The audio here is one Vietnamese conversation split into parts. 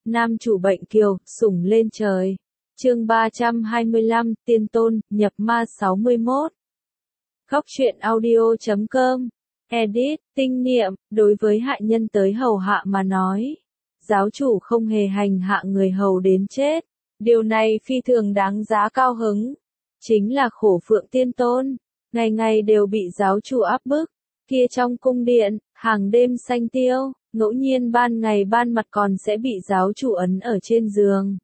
nam chủ bệnh kiều, sủng lên trời. Chương 325, tiên tôn, nhập ma 61. Góc truyện audio.com. Edit, tinh niệm, đối với hạ nhân tới hầu hạ mà nói. Giáo chủ không hề hành hạ người hầu đến chết. Điều này phi thường đáng giá cao hứng. Chính là khổ phượng tiên tôn. Ngày ngày đều bị giáo chủ áp bức. Kia trong cung điện, hàng đêm xanh tiêu, ngẫu nhiên ban ngày ban mặt còn sẽ bị giáo chủ ấn ở trên giường.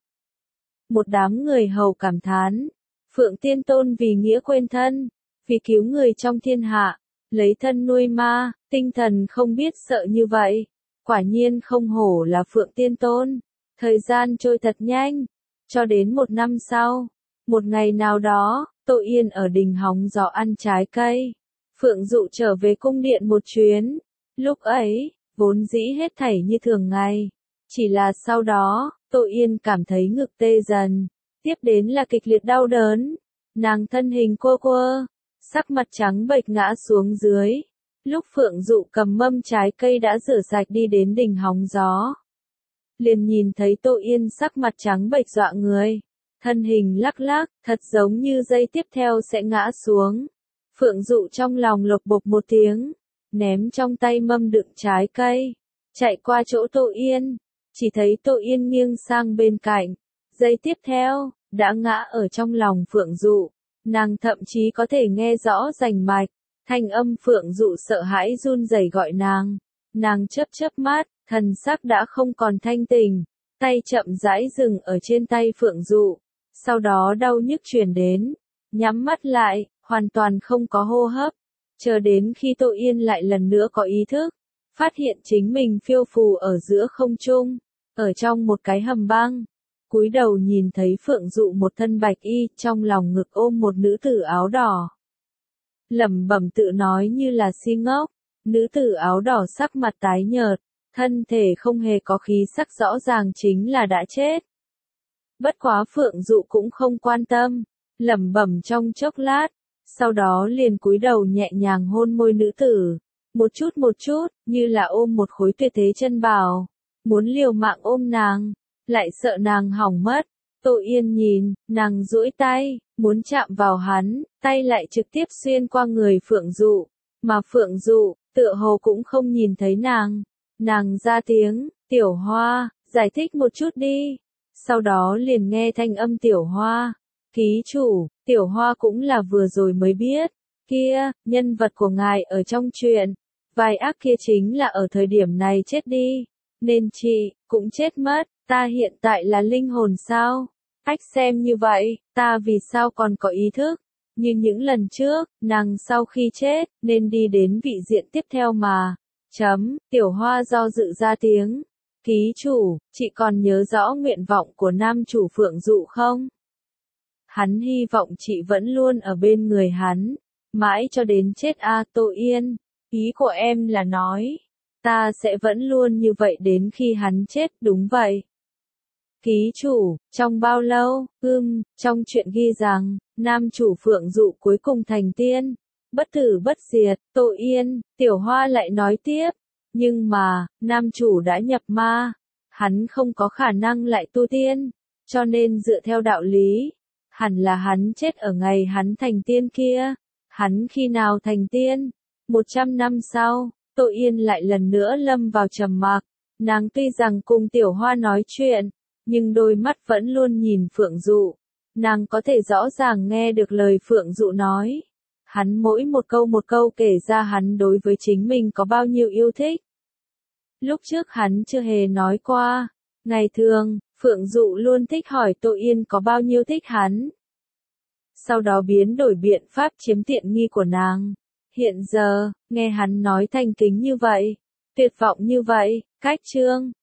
Một đám người hầu cảm thán. Phượng tiên tôn vì nghĩa quên thân, vì cứu người trong thiên hạ, lấy thân nuôi ma, tinh thần không biết sợ như vậy. Quả nhiên không hổ là Phượng tiên tôn. Thời gian trôi thật nhanh. Cho đến một năm sau, một ngày nào đó, Tô Yên ở đình hóng gió ăn trái cây. Phượng Dụ trở về cung điện một chuyến. Lúc ấy, vốn dĩ hết thảy như thường ngày. Chỉ là sau đó, Tô Yên cảm thấy ngực tê dần. Tiếp đến là kịch liệt đau đớn. Nàng thân hình quơ quơ, sắc mặt trắng bệch ngã xuống dưới. Lúc Phượng Dụ cầm mâm trái cây đã rửa sạch đi đến đình hóng gió, liền nhìn thấy Tô Yên sắc mặt trắng bệch dọa người. Thân hình lắc lắc, thật giống như giây tiếp theo sẽ ngã xuống. Phượng Dụ trong lòng lộc bộc một tiếng, ném trong tay mâm đựng trái cây, chạy qua chỗ Tô Yên. Chỉ thấy Tô Yên nghiêng sang bên cạnh. Giây tiếp theo, đã ngã ở trong lòng Phượng Dụ. Nàng thậm chí có thể nghe rõ rành mạch. Thanh âm Phượng Dụ sợ hãi run rẩy gọi nàng. Nàng chớp chớp mắt, thần sắc đã không còn thanh tình. Tay chậm rãi dừng ở trên tay Phượng Dụ. Sau đó đau nhức truyền đến. Nhắm mắt lại, hoàn toàn không có hô hấp. Chờ đến khi Tô Yên lại lần nữa có ý thức, phát hiện chính mình phiêu phù ở giữa không trung, ở trong một cái hầm băng. Cúi đầu nhìn thấy Phượng Dụ một thân bạch y, trong lòng ngực ôm một nữ tử áo đỏ. Lẩm bẩm tự nói như là si ngốc. Nữ tử áo đỏ sắc mặt tái nhợt, thân thể không hề có khí sắc, rõ ràng chính là đã chết. Bất quá Phượng Dụ cũng không quan tâm, lẩm bẩm trong chốc lát, sau đó liền cúi đầu nhẹ nhàng hôn môi nữ tử, một chút, như là ôm một khối tuyệt thế chân bảo, muốn liều mạng ôm nàng, lại sợ nàng hỏng mất. Tô Yên nhìn, nàng duỗi tay, muốn chạm vào hắn, tay lại trực tiếp xuyên qua người Phượng Dụ, mà Phượng Dụ, tựa hồ cũng không nhìn thấy nàng. Nàng ra tiếng, Tiểu Hoa, giải thích một chút đi. Sau đó liền nghe thanh âm Tiểu Hoa. Ký chủ, Tiểu Hoa cũng là vừa rồi mới biết. Kia, nhân vật của ngài ở trong truyện. Vai ác kia chính là ở thời điểm này chết đi. Nên chị, cũng chết mất. Ta hiện tại là linh hồn sao? Ách xem như vậy, ta vì sao còn có ý thức? Như những lần trước, nàng sau khi chết, nên đi đến vị diện tiếp theo mà. Tiểu Hoa do dự ra tiếng. Ký chủ, chị còn nhớ rõ nguyện vọng của nam chủ Phượng Dụ không? Hắn hy vọng chị vẫn luôn ở bên người hắn, mãi cho đến chết Tô Yên. Ý của em là nói, ta sẽ vẫn luôn như vậy đến khi hắn chết, đúng vậy. Ký chủ, trong bao lâu? Trong truyện ghi rằng, nam chủ Phượng Dụ cuối cùng thành tiên, bất tử bất diệt. Tô Yên, Tiểu Hoa lại nói tiếp, nhưng mà, nam chủ đã nhập ma, hắn không có khả năng lại tu tiên, cho nên dựa theo đạo lý, hẳn là hắn chết ở ngày hắn thành tiên kia. Hắn khi nào thành tiên? 100 năm sau. Tô Yên lại lần nữa lâm vào trầm mặc. Nàng tuy rằng cùng Tiểu Hoa nói chuyện, nhưng đôi mắt vẫn luôn nhìn Phượng Dụ. Nàng có thể rõ ràng nghe được lời Phượng Dụ nói. Hắn mỗi một câu kể ra hắn đối với chính mình có bao nhiêu yêu thích. Lúc trước hắn chưa hề nói qua. Ngày thường, Phượng Dụ luôn thích hỏi Tô Yên có bao nhiêu thích hắn. Sau đó biến đổi biện pháp chiếm tiện nghi của nàng. Hiện giờ, nghe hắn nói thành kính như vậy, tuyệt vọng như vậy, cách chương.